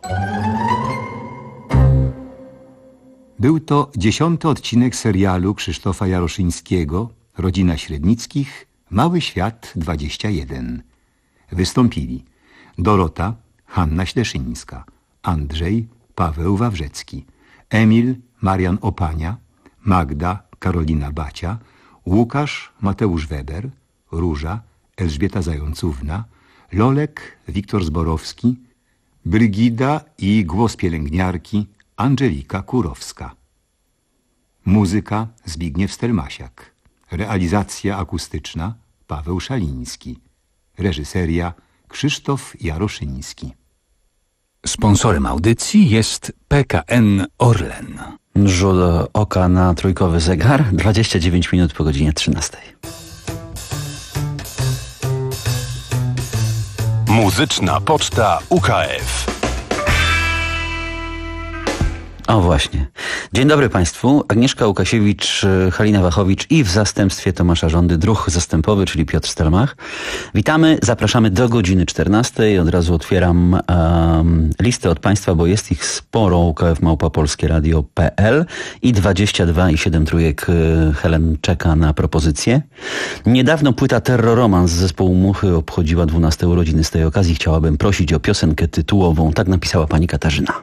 Był to dziesiąty odcinek serialu Krzysztofa Jaroszyńskiego Rodzina Średnickich, Mały Świat dwadzieścia jeden. Wystąpili Dorota, Hanna Śleszyńska, Andrzej, Paweł Wawrzecki, Emil, Marian Opania, Magda, Karolina Bacia, Łukasz, Mateusz Weber, Róża, Elżbieta Zającówna, Lolek, Wiktor Zborowski, Brygida i głos pielęgniarki Angelika Kurowska. Muzyka Zbigniew Stelmasiak. Realizacja akustyczna Paweł Szaliński. Reżyseria Krzysztof Jaroszyński. Sponsorem audycji jest P K N Orlen. Rzut oka na trójkowy zegar, dwadzieścia dziewięć minut po godzinie trzynastej. Muzyczna Poczta U K F. O właśnie, Dzień dobry Państwu. Agnieszka Łukasiewicz, Halina Wachowicz i w zastępstwie Tomasza Żądy druh zastępowy, czyli Piotr Stelmach. Witamy, zapraszamy do godziny czternastej. Od razu otwieram um, listę od Państwa, bo jest ich sporo. U K F małpa polskie radio kropka p l i dwadzieścia dwa i siedem trójek. Helen czeka na propozycję. Niedawno płyta Terroromans z zespołu Muchy obchodziła dwunaste urodziny. Z tej okazji chciałabym prosić o piosenkę tytułową. Tak napisała pani Katarzyna.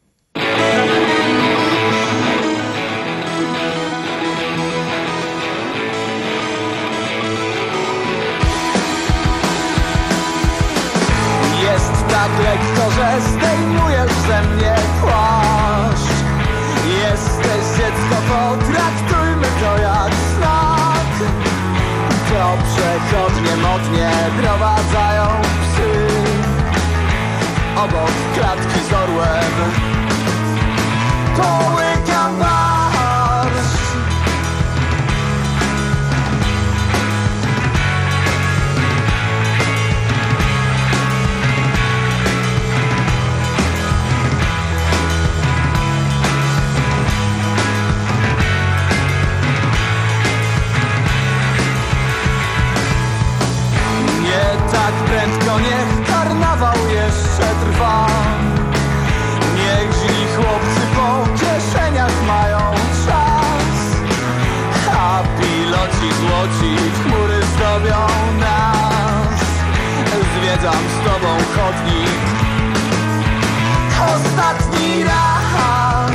Tak lekko, że zdejmujesz ze mnie płaszcz. Jesteś dziecko, potraktujmy to jak znak. To przechodnie modnie prowadzają psy obok klatki z orłem. Połykam barszcz. Prędko niech karnawał jeszcze trwa. Niech źli chłopcy po kieszeniach mają czas, a piloci złoci w chmury zdobią nas. Zwiedzam z tobą chodnik ostatni raz.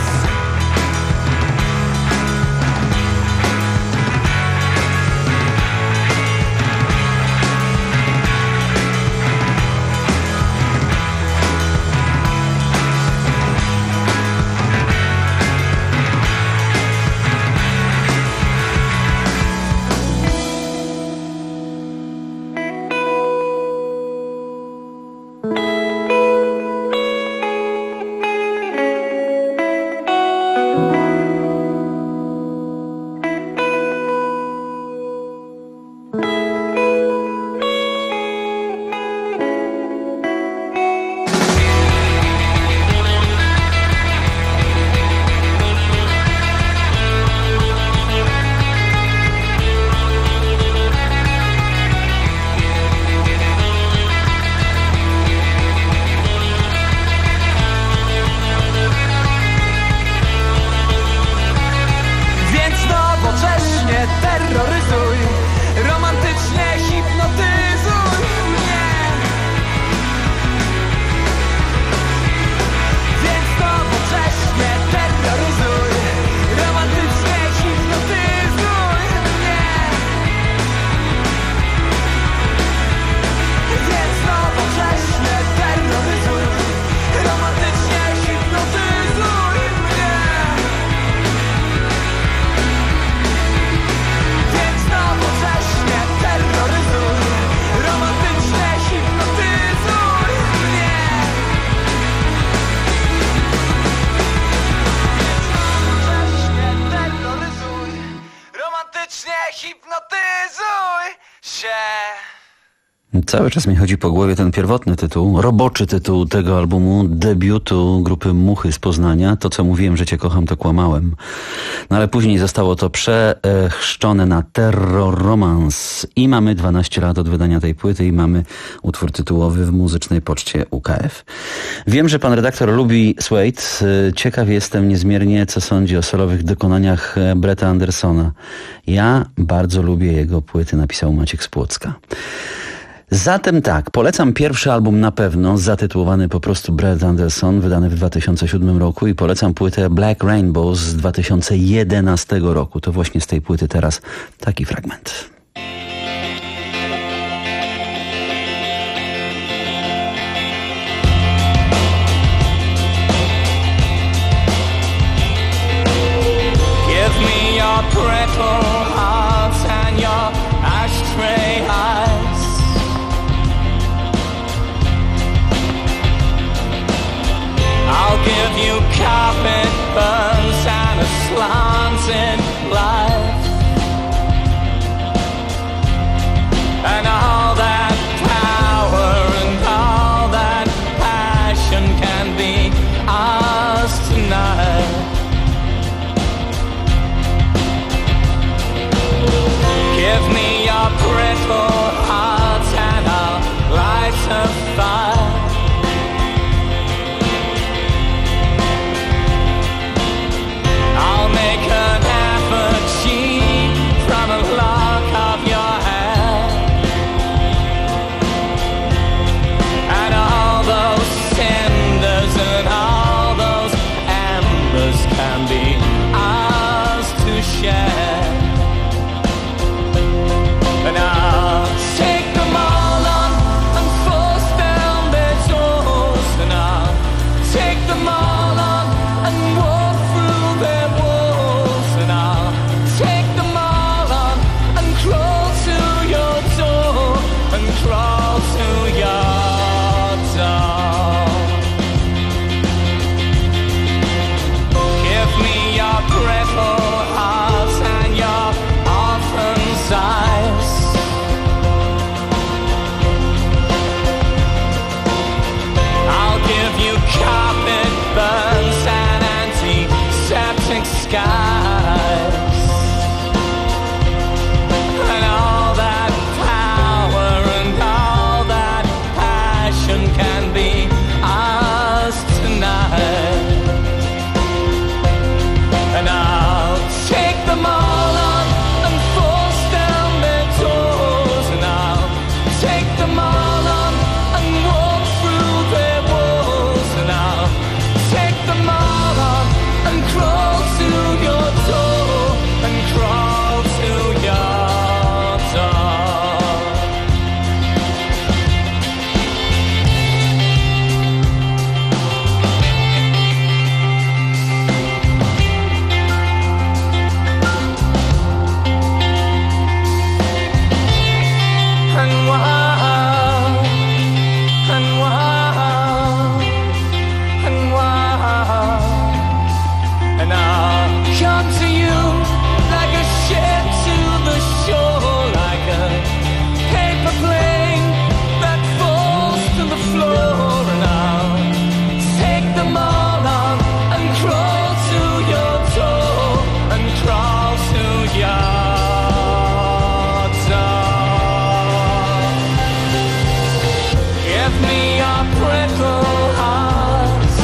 Cały czas mi chodzi po głowie ten pierwotny tytuł, roboczy tytuł tego albumu, debiutu grupy Muchy z Poznania. To, co mówiłem, że cię kocham, to kłamałem. No ale później zostało to przechrzczone na Terroromans i mamy dwanaście lat od wydania tej płyty i mamy utwór tytułowy w muzycznej poczcie U K F. Wiem, że pan redaktor lubi Suede. Ciekaw jestem niezmiernie, co sądzi o solowych dokonaniach Bretta Andersona. Ja bardzo lubię jego płyty, napisał Maciek z Płocka. Zatem tak, polecam pierwszy album na pewno, zatytułowany po prostu Brett Anderson, wydany w dwa tysiące siódmym roku, i polecam płytę Black Rainbow z dwa tysiące jedenastego roku. To właśnie z tej płyty teraz taki fragment. Give me your cripple hearts and your ashtray eyes. I'll give you carpet burns and a slanted life, and all that power and all that passion can be ours tonight. dreams can be ours to share. And I'll take them all on and force down their doors. And I'll take them all on and walk through their walls. And I'll take them all on and crawl to your door. And crawl to your door. Give me your brittle hearts and your orphan's eyes. I'll give you carpet burns and antiseptic skies. And all that power and all that passion can be ours tonight. And I'll take them all on and force down their doors. And I'll take them all on and walk through their walls. And I'll take them all on and crawl to your door. And crawl to your door. And wow, and wow, and wow. And I'll come to you like a ship to the shore, like a paper plane that falls to the floor. And I'll take them all on and crawl to your door. And crawl to your door. Give me your brittle hearts.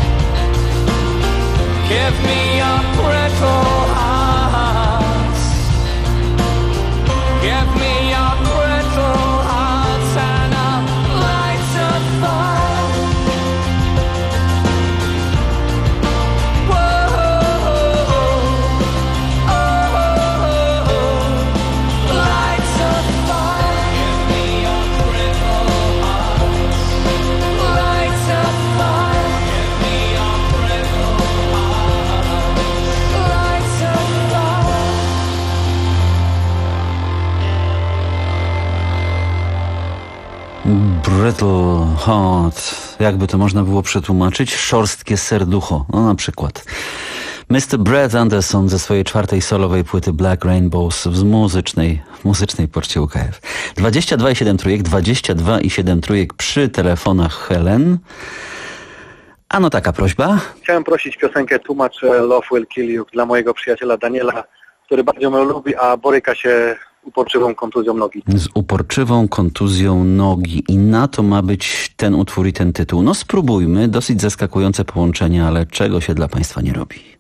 Give me your brittle hearts. Give me your brittle hearts and I'll light a fire. Whoa, oh, light a fire. Give me your brittle hearts. Light a fire. Give me your brittle hearts. Light a fire. Brittle heart. Jakby to można było przetłumaczyć? Szorstkie serducho. No na przykład. mister Brett Anderson ze swojej czwartej solowej płyty Black Rainbows z muzycznej, muzycznej porcie U K F. dwadzieścia dwa i siedem trójek, dwadzieścia dwa i siedem trójek przy telefonach Helen. Ano taka prośba. Chciałem prosić piosenkę Tłumacz Love Will Kill You dla mojego przyjaciela Daniela, który bardzo mnie lubi, a boryka się z uporczywą kontuzją nogi. Z uporczywą kontuzją nogi. I na to ma być ten utwór i ten tytuł. No spróbujmy. Dosyć zaskakujące połączenie, ale czego się dla Państwa nie robi.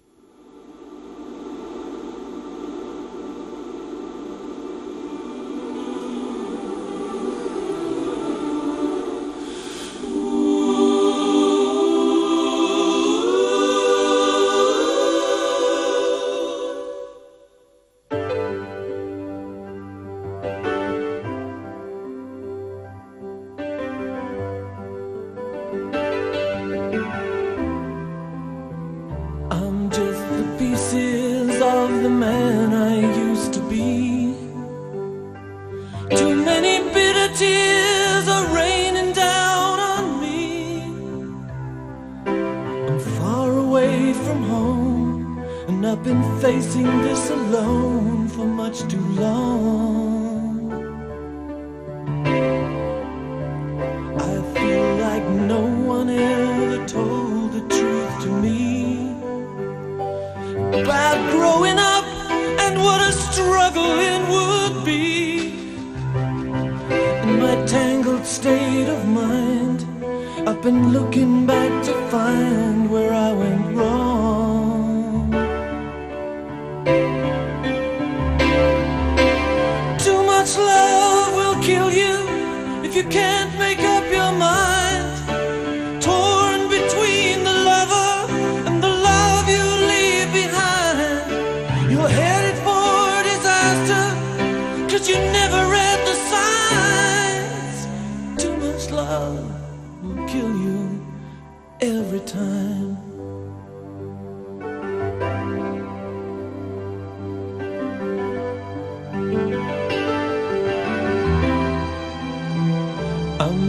Torn between the lover and the love you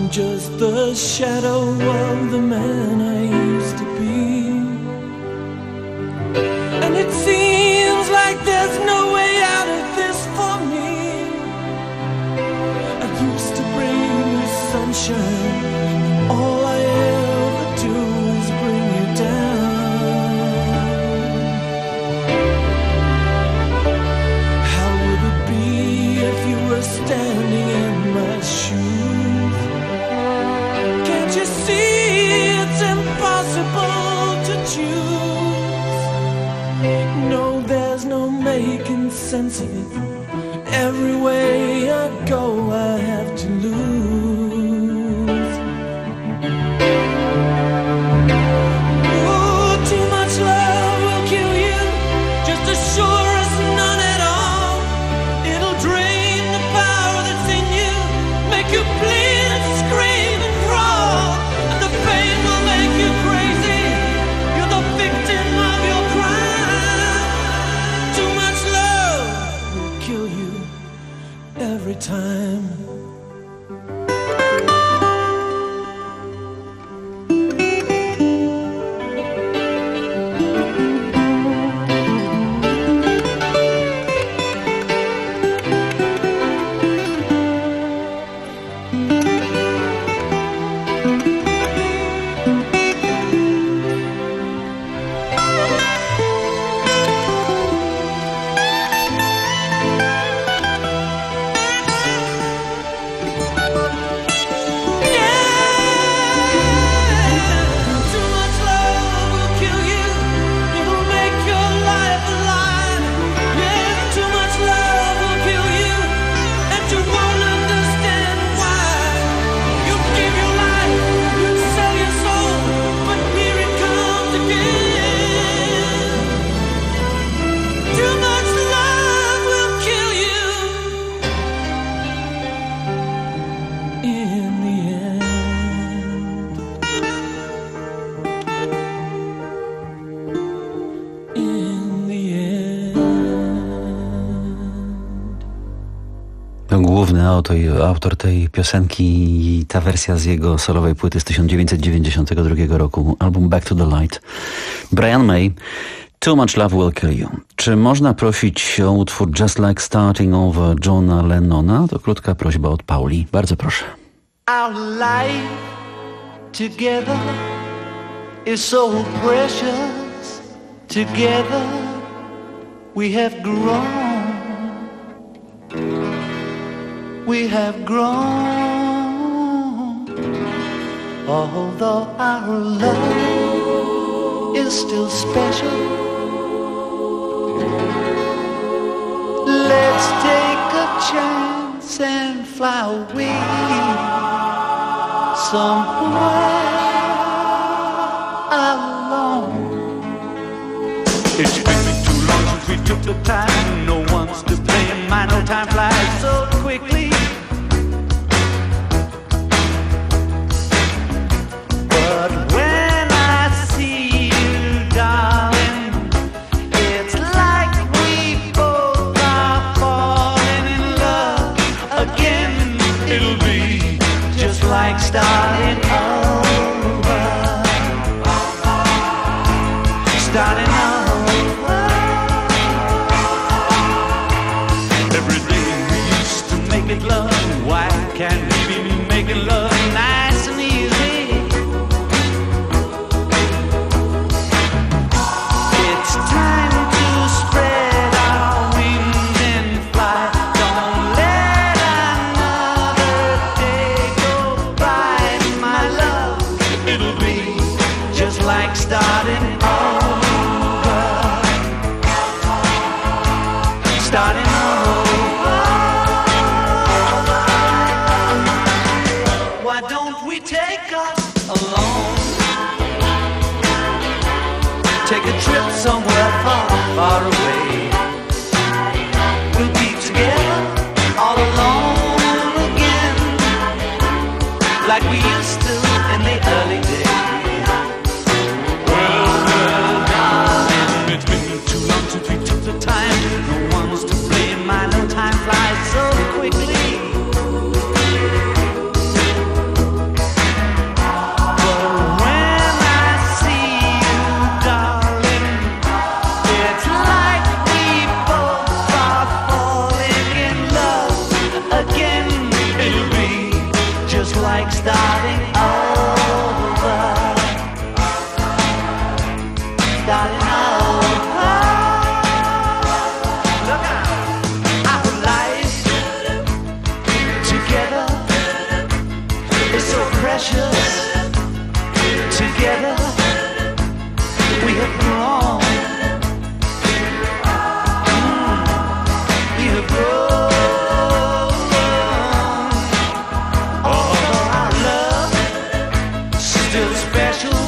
I'm just the shadow of the man I used to be. And it seems like there's no way out of this for me. I used to bring you sunshine. All I ever do is bring you down. How would it be if you were standing in my shoes? Can't you see it's impossible to choose? No, there's no making sense of it. Every way I go, I have to lose. Ooh, too much love will kill you, just as sure as none at all. It'll drain the power that's in you, make you bleed and scream and crawl. And the pain will make you crazy. You're the victim of your crime. Too much love will kill you every time. Główny autor, autor tej piosenki i ta wersja z jego solowej płyty z tysiąc dziewięćset dziewięćdziesiątego drugiego roku, album Back to the Light. Brian May, Too Much Love Will Kill You. Czy można prosić o utwór Just Like Starting Over Johna Lennona? To krótka prośba od Pauli. Bardzo proszę. Our life together is so precious. Together we have grown. We have grown. Although our love is still special, let's take a chance and fly away somewhere alone. It's been too long since we took the time. No one's to blame. My no time flies so quickly. But when I see you, darling, it's like we both are falling in love again. It'll be just like starting over. Starting over. Everything we used to make it love. Why can't we be making love nice and easy? It's time to spread our wings and fly. Don't let another day go by, my love. It'll be just like starting over. Starting over. Why don't we take us alone? Take a trip somewhere far, far away. We'll be together all alone again, like we used to in the early days. Well, well, darling, it's been too long since we took the time. No one was to blame. My no time flies so quickly. It's like we both are falling in love again. It'll be just like starting over. Starting over. Look out. Our lives together is so precious. Together we have grown. Mm, we have grown. Although our love is still special.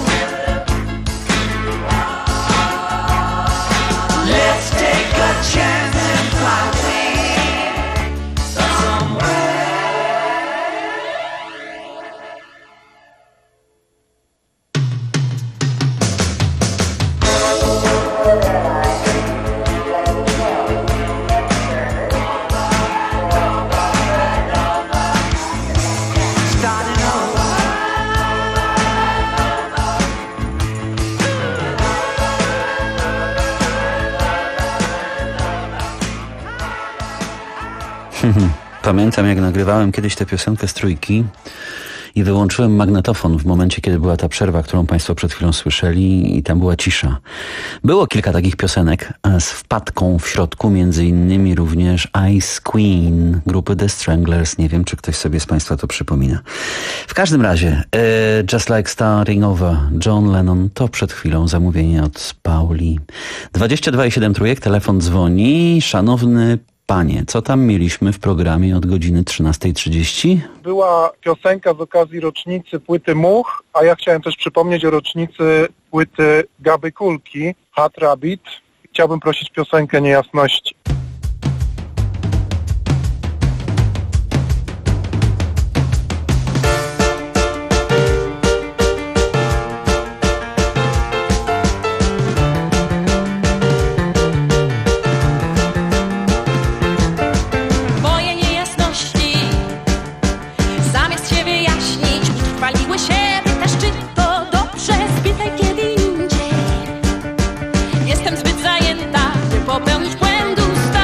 Let's take a chance and fly away somewhere. Pamiętam, jak nagrywałem kiedyś tę piosenkę z Trójki i wyłączyłem magnetofon w momencie, kiedy była ta przerwa, którą Państwo przed chwilą słyszeli, i tam była cisza. Było kilka takich piosenek z wpadką w środku, między innymi również Ice Queen grupy The Stranglers. Nie wiem, czy ktoś sobie z Państwa to przypomina. W każdym razie, e, Just Like Starting Over, John Lennon, to przed chwilą zamówienie od Pauli. dwadzieścia dwa i siedem Trójek, telefon dzwoni. Szanowny Panie, co tam mieliśmy w programie od godziny trzynastej trzydzieści? Była piosenka z okazji rocznicy płyty Much, a ja chciałem też przypomnieć o rocznicy płyty Gaby Kulki, Hot Rabbit. Chciałbym prosić piosenkę Niejasności. Jestem zbyt zajęta, by popełnić błędu.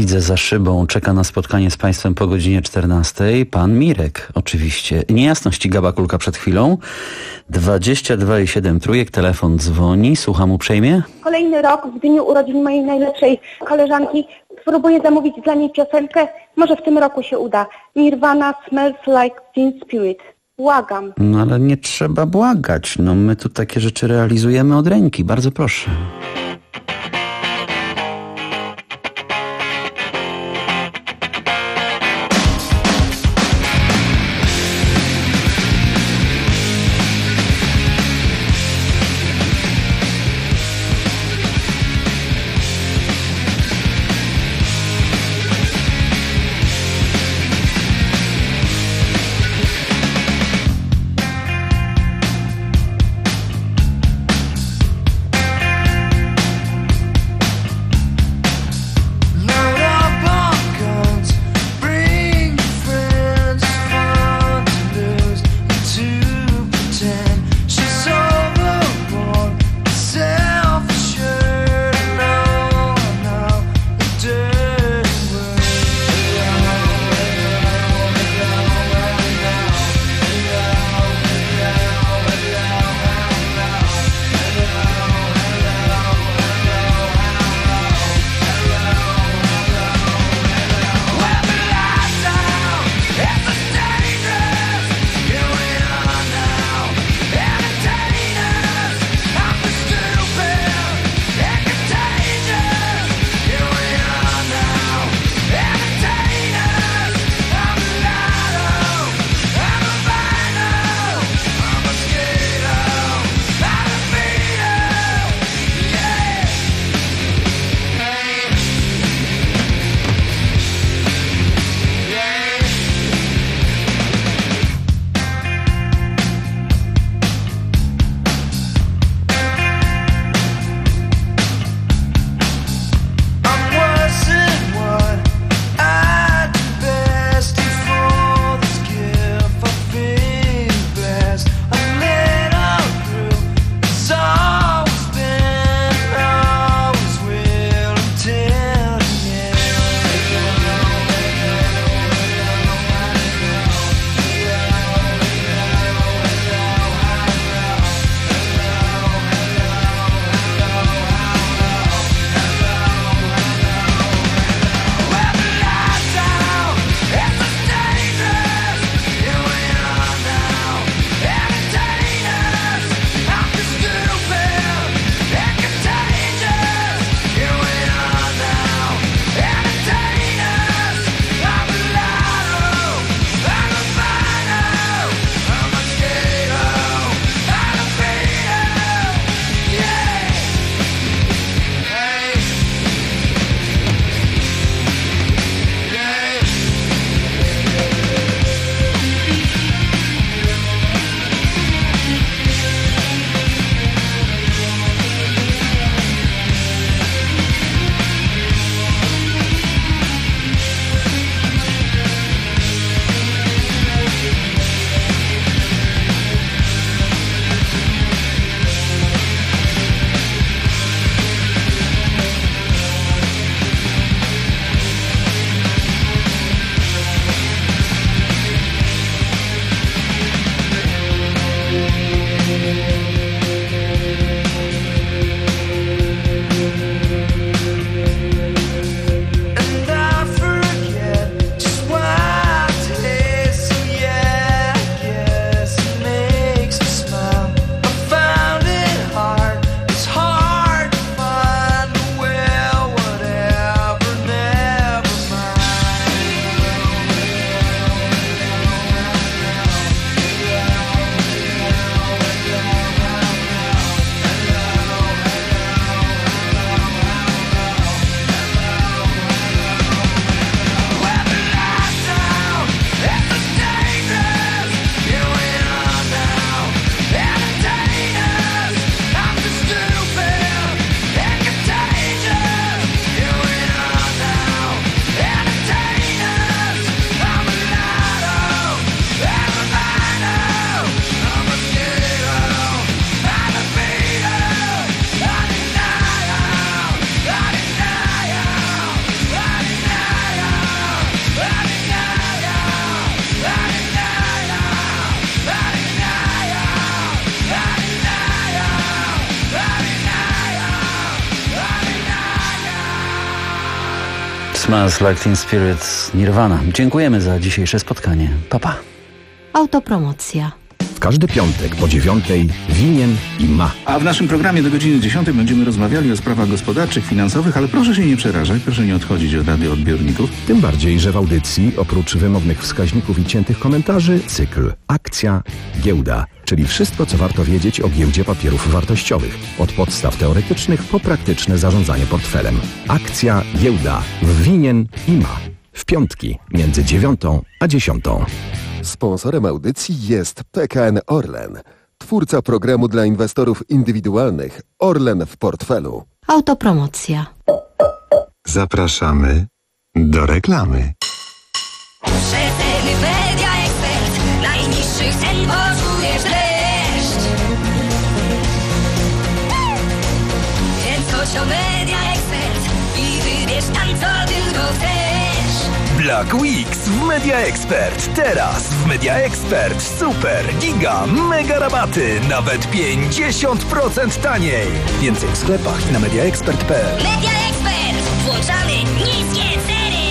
widzę za szybą, czeka na spotkanie z państwem po godzinie czternastej. Pan Mirek, oczywiście. Niejasności Gaba Kulka przed chwilą. dwadzieścia dwa i siedem trójek, telefon dzwoni. Słucham uprzejmie. Kolejny rok, w dniu urodzin mojej najlepszej koleżanki, spróbuję zamówić dla niej piosenkę. Może w tym roku się uda. Nirvana Smells Like Teen Spirit. Błagam. No ale nie trzeba błagać. No my tu takie rzeczy realizujemy od ręki. Bardzo proszę. Smells Like Teen Spirit, Nirvana. Dziękujemy za dzisiejsze spotkanie. Pa, pa. Autopromocja. W każdy piątek po dziewiątej winien i ma. A w naszym programie do godziny dziesiątej będziemy rozmawiali o sprawach gospodarczych, finansowych, ale proszę się nie przerażać, proszę nie odchodzić od radioodbiorników. Tym bardziej, że w audycji oprócz wymownych wskaźników i ciętych komentarzy cykl Akcja, Giełda, czyli wszystko, co warto wiedzieć o giełdzie papierów wartościowych. Od podstaw teoretycznych po praktyczne zarządzanie portfelem. Akcja, Giełda w winien i ma. W piątki między dziewiątą a dziesiątą. Sponsorem audycji jest P K N Orlen, twórca programu dla inwestorów indywidualnych Orlen w portfelu. Autopromocja. Zapraszamy do reklamy. Przeceny Media Expert. Najniższych cen poczujesz dreszcz. Więc chodź do Media Expert i wybierz tam, co tylko chcesz. Black Weeks w Media Expert. Teraz w Media Expert super, giga, mega rabaty. Nawet pięćdziesiąt procent taniej. Więcej w sklepach i na media expert kropka p l. Media Expert. Włączamy niskie ceny.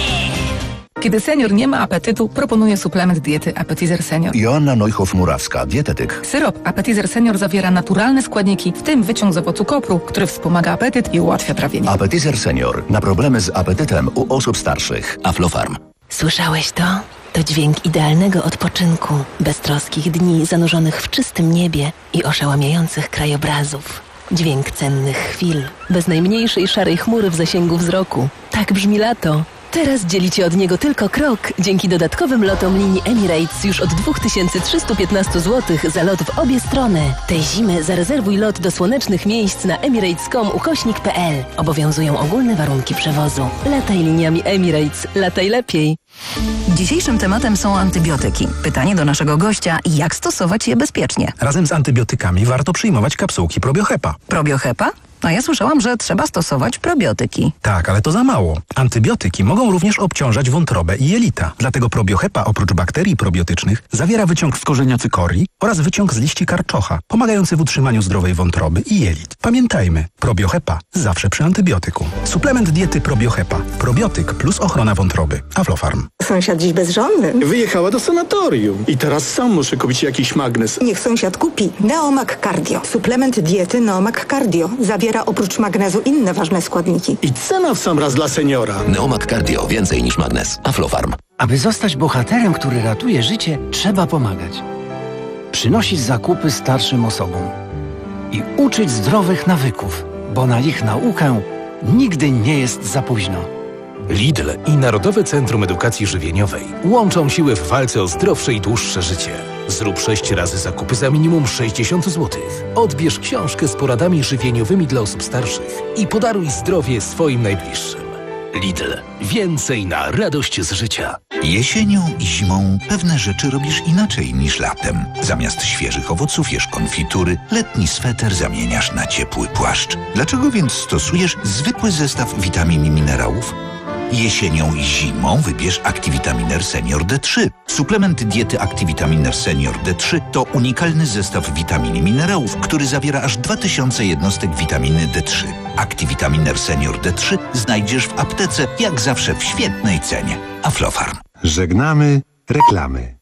Kiedy senior nie ma apetytu, proponuję suplement diety Appetizer Senior. Joanna Neuhoff-Murawska, dietetyk. Syrop Appetizer Senior zawiera naturalne składniki, w tym wyciąg z owocu kopru, który wspomaga apetyt i ułatwia trawienie. Appetizer Senior. Na problemy z apetytem u osób starszych. Aflofarm. Słyszałeś to? To dźwięk idealnego odpoczynku, beztroskich dni zanurzonych w czystym niebie i oszałamiających krajobrazów. Dźwięk cennych chwil, bez najmniejszej szarej chmury w zasięgu wzroku. Tak brzmi lato. Teraz dzielicie od niego tylko krok dzięki dodatkowym lotom linii Emirates już od dwa tysiące trzysta piętnaście złotych za lot w obie strony. Tej zimy zarezerwuj lot do słonecznych miejsc na emirates kropka com ukośnik kropka p l. Obowiązują ogólne warunki przewozu. Lataj liniami Emirates. Lataj lepiej. Dzisiejszym tematem są antybiotyki. Pytanie do naszego gościa, jak stosować je bezpiecznie? Razem z antybiotykami warto przyjmować kapsułki Probiohepa. Probiohepa? A ja słyszałam, że trzeba stosować probiotyki. Tak, ale to za mało. Antybiotyki mogą również obciążać wątrobę i jelita. Dlatego Probiohepa oprócz bakterii probiotycznych zawiera wyciąg z korzenia cykorii oraz wyciąg z liści karczocha, pomagający w utrzymaniu zdrowej wątroby i jelit. Pamiętajmy, Probiohepa zawsze przy antybiotyku. Suplement diety Probiohepa. Probiotyk plus ochrona wątroby. Aflofarm. Sąsiad dziś bezżonny. Wyjechała do sanatorium i teraz sam muszę kupić jakiś magnes. Niech sąsiad kupi Neomag Cardio. Suplement diety Neomag Cardio zawiera oprócz magnezu inne ważne składniki. I cena w sam raz dla seniora. Neomag Cardio. Więcej niż magnes. Aflofarm. Aby zostać bohaterem, który ratuje życie, trzeba pomagać. Przynosić zakupy starszym osobom. I uczyć zdrowych nawyków, bo na ich naukę nigdy nie jest za późno. Lidl i Narodowe Centrum Edukacji Żywieniowej łączą siły w walce o zdrowsze i dłuższe życie. Zrób sześć razy zakupy za minimum sześćdziesiąt złotych. Odbierz książkę z poradami żywieniowymi dla osób starszych i podaruj zdrowie swoim najbliższym. Lidl. Więcej na radość z życia. Jesienią i zimą pewne rzeczy robisz inaczej niż latem. Zamiast świeżych owoców jesz konfitury, letni sweter zamieniasz na ciepły płaszcz. Dlaczego więc stosujesz zwykły zestaw witamin i minerałów? Jesienią i zimą wybierz Activitaminer Senior D trzy. Suplement diety Activitaminer Senior D trzy to unikalny zestaw witamin i minerałów, który zawiera aż dwa tysiące jednostek witaminy D trzy. Activitaminer Senior D trzy znajdziesz w aptece, jak zawsze w świetnej cenie. Aflofarm. Żegnamy reklamy.